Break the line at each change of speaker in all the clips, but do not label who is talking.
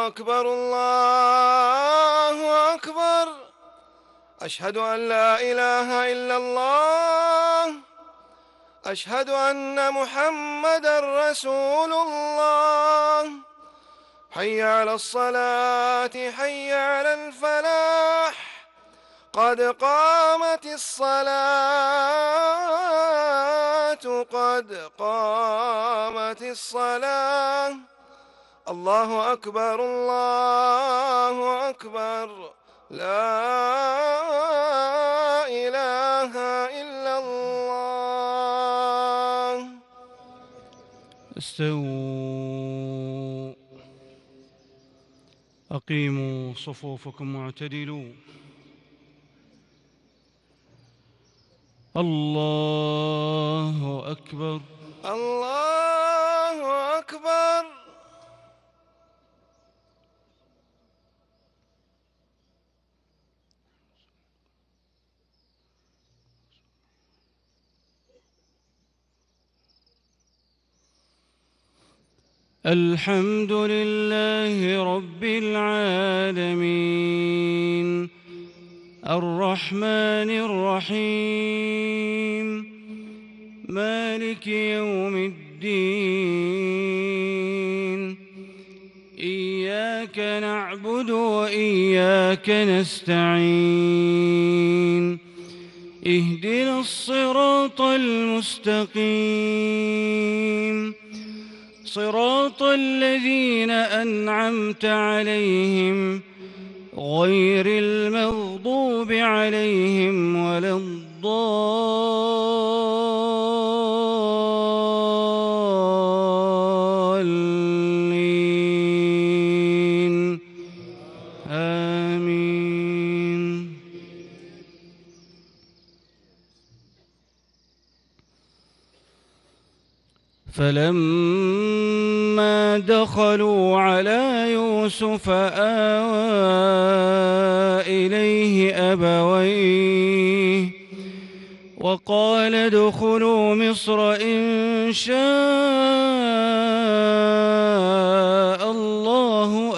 أكبر الله أكبر. أشهد أن لا إله إلا الله. أشهد أن محمدًا رسول الله. حي على الصلاة، حي على الفلاح، قد قامت الصلاة، قد قامت الصلاة. الله أكبر الله أكبر. لا إله إلا الله.
استووا، أقيموا صفوفكم واعتدلوا. الله أكبر.
الله أكبر.
الحمد لله رب العالمين، الرحمن الرحيم، مالك يوم الدين. إياك نعبد وإياك نستعين. اهدنا الصراط المستقيم، صراط الذين أنعمت عليهم غير المغضوب عليهم ولا الضالين. آمين. فلما دخلوا على يوسف آوى إليه أبويه وقال ادخلوا مصر إن شاء الله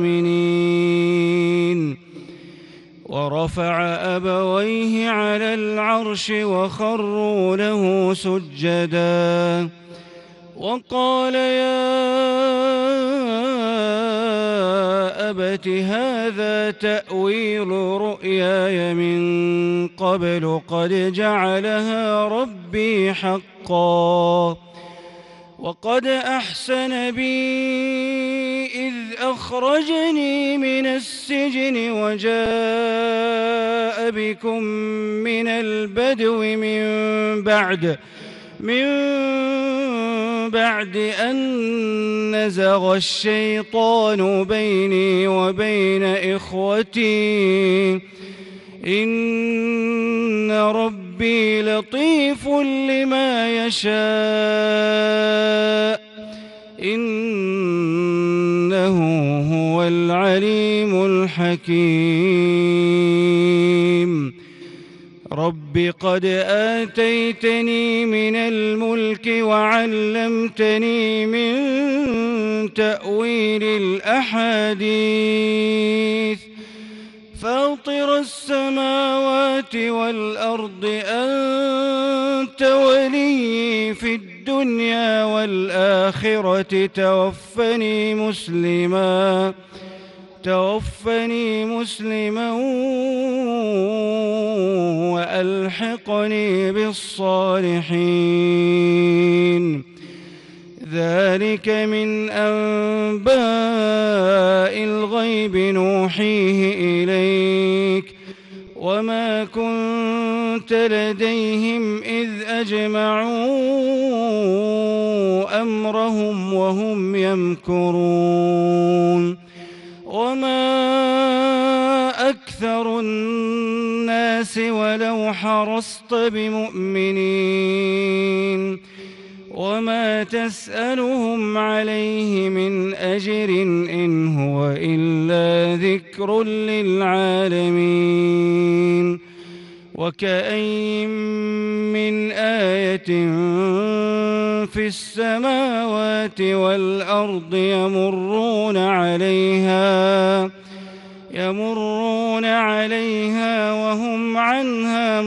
آمنين. ورفع أبويه على العرش وخروا له سجداً وقال يا أبت هذا تأويل رؤياي من قبل قد جعلها ربي حقا وقد أحسن بي إذ أخرجني من السجن وجاء بكم من البدو من بعد أن نزغ الشيطان بيني وبين إخوتي إن ربي لطيف لما يشاء إنه هو العليم الحكيم. رب قد آتيتني من الملك وعلمتني من تأويل الأحاديث فاطر السماوات والأرض أنت ولي في الدنيا والآخرة توفني مسلما وألحقني بالصالحين. ذلك من أنباء الغيب نوحيه إليك وما كنت لديهم إذ أجمعوا أمرهم وهم يمكرون. وما أكثر الناس ولو حرصت بمؤمنين وما تسألهم عليه من أجر إن هو إلا ذكر للعالمين. وكأين من آية في السماوات والأرض يمرون عليها وهم عنها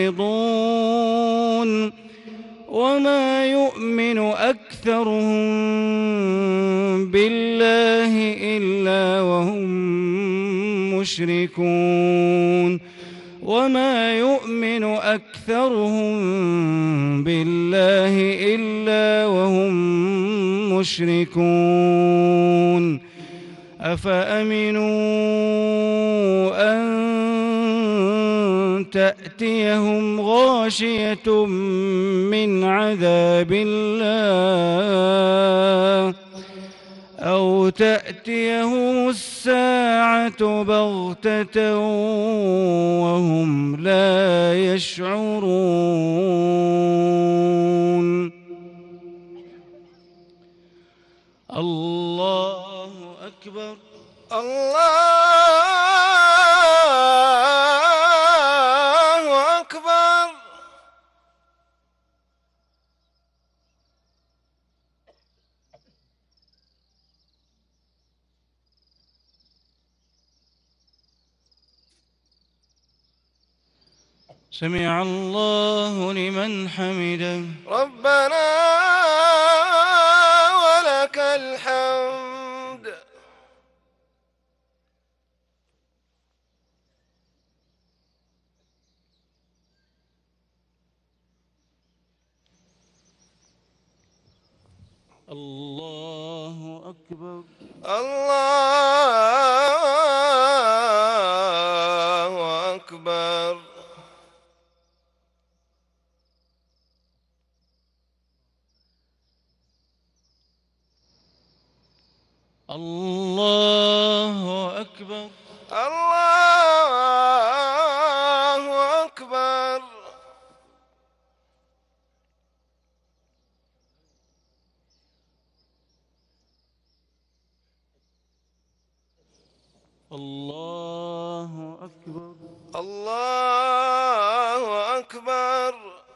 معرضون وما يؤمن أكثرهم بالله إلا وهم مشركون أفأمنوا أن تأتيهم غاشية من عذاب الله أو تأتيهم الساعة بغتة وهم لا يشعرون. الله أكبر.
الله أكبر.
سمع الله لمن حمده.
ربنا ولك الحمد.
الله أكبر.
الله أكبر.
الله أكبر.
الله أكبر.
الله أكبر.
الله أكبر.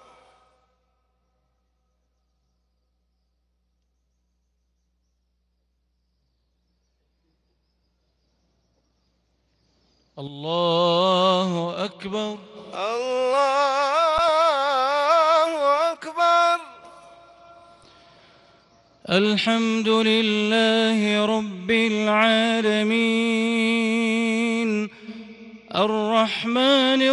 الله أكبر.
الله أكبر.
الحمد لله رب العالمين الرحمن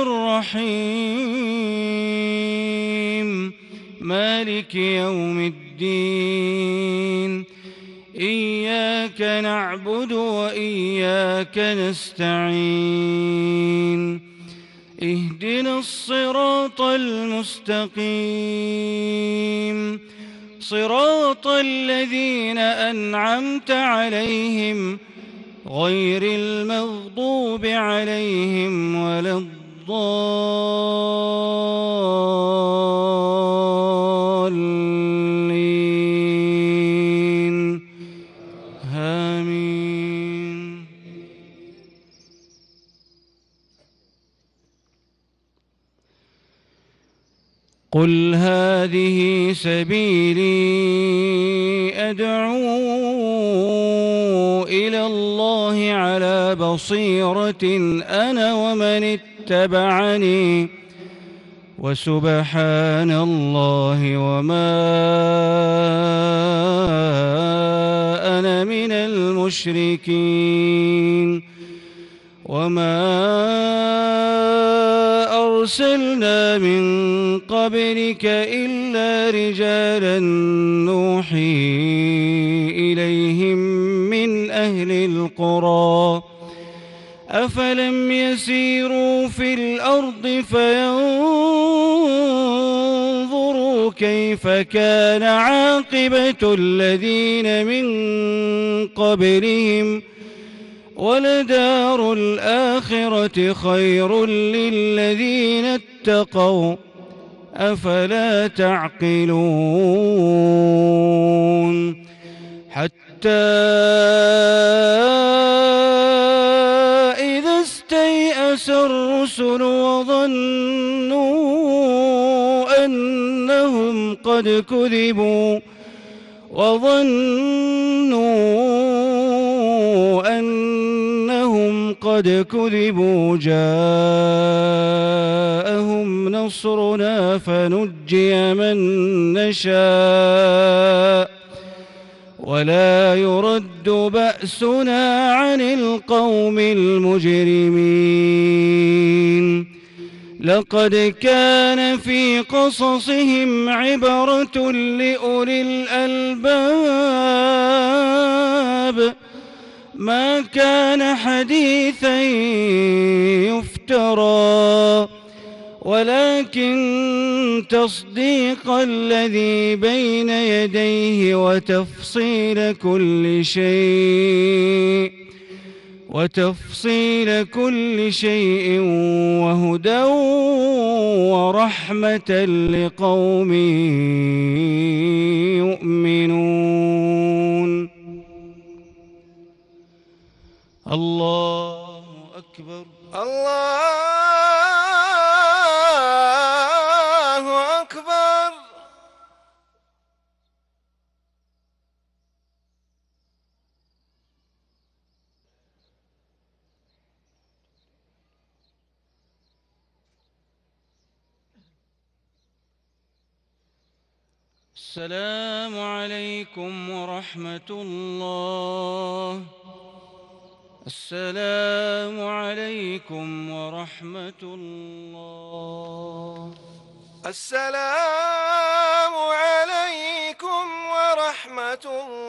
الرحيم مالك يوم الدين إياك نعبد وإياك نستعين اهدنا الصراط المستقيم صراط الذين أنعمت عليهم غير المغضوب عليهم ولا الضالين آمين. قل هذه سبيلي أدعو إلى الله على بصيرة أنا ومن اتبعني وسبحان الله وما أنا من المشركين. وما أرسلنا من قبلك إلا رجالا نوحي إليهم من أهل القرى أفلم يسيروا في الأرض فينظروا كيف كان عاقبة الذين من قبلهم ولدار الآخرة خير للذين اتقوا أفلا تعقلون. حتى إذا استيأس الرسل وظنوا قد كذبوا وظنوا أنهم قد كذبوا جاءهم نصرنا فنجي من نشاء ولا يرد بأسنا عن القوم المجرمين لقد كان في قصصهم عبرة لأولي الألباب ما كان حديثا يفترى ولكن تصديق الذي بين يديه وتفصيل كل شيء وهدى ورحمة لقوم يؤمنون. الله أكبر.
الله أكبر.
السلام عليكم ورحمة الله. السلام عليكم ورحمة الله.
السلام عليكم ورحمة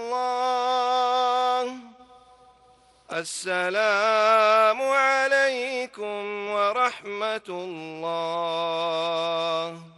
الله. السلام عليكم ورحمة الله.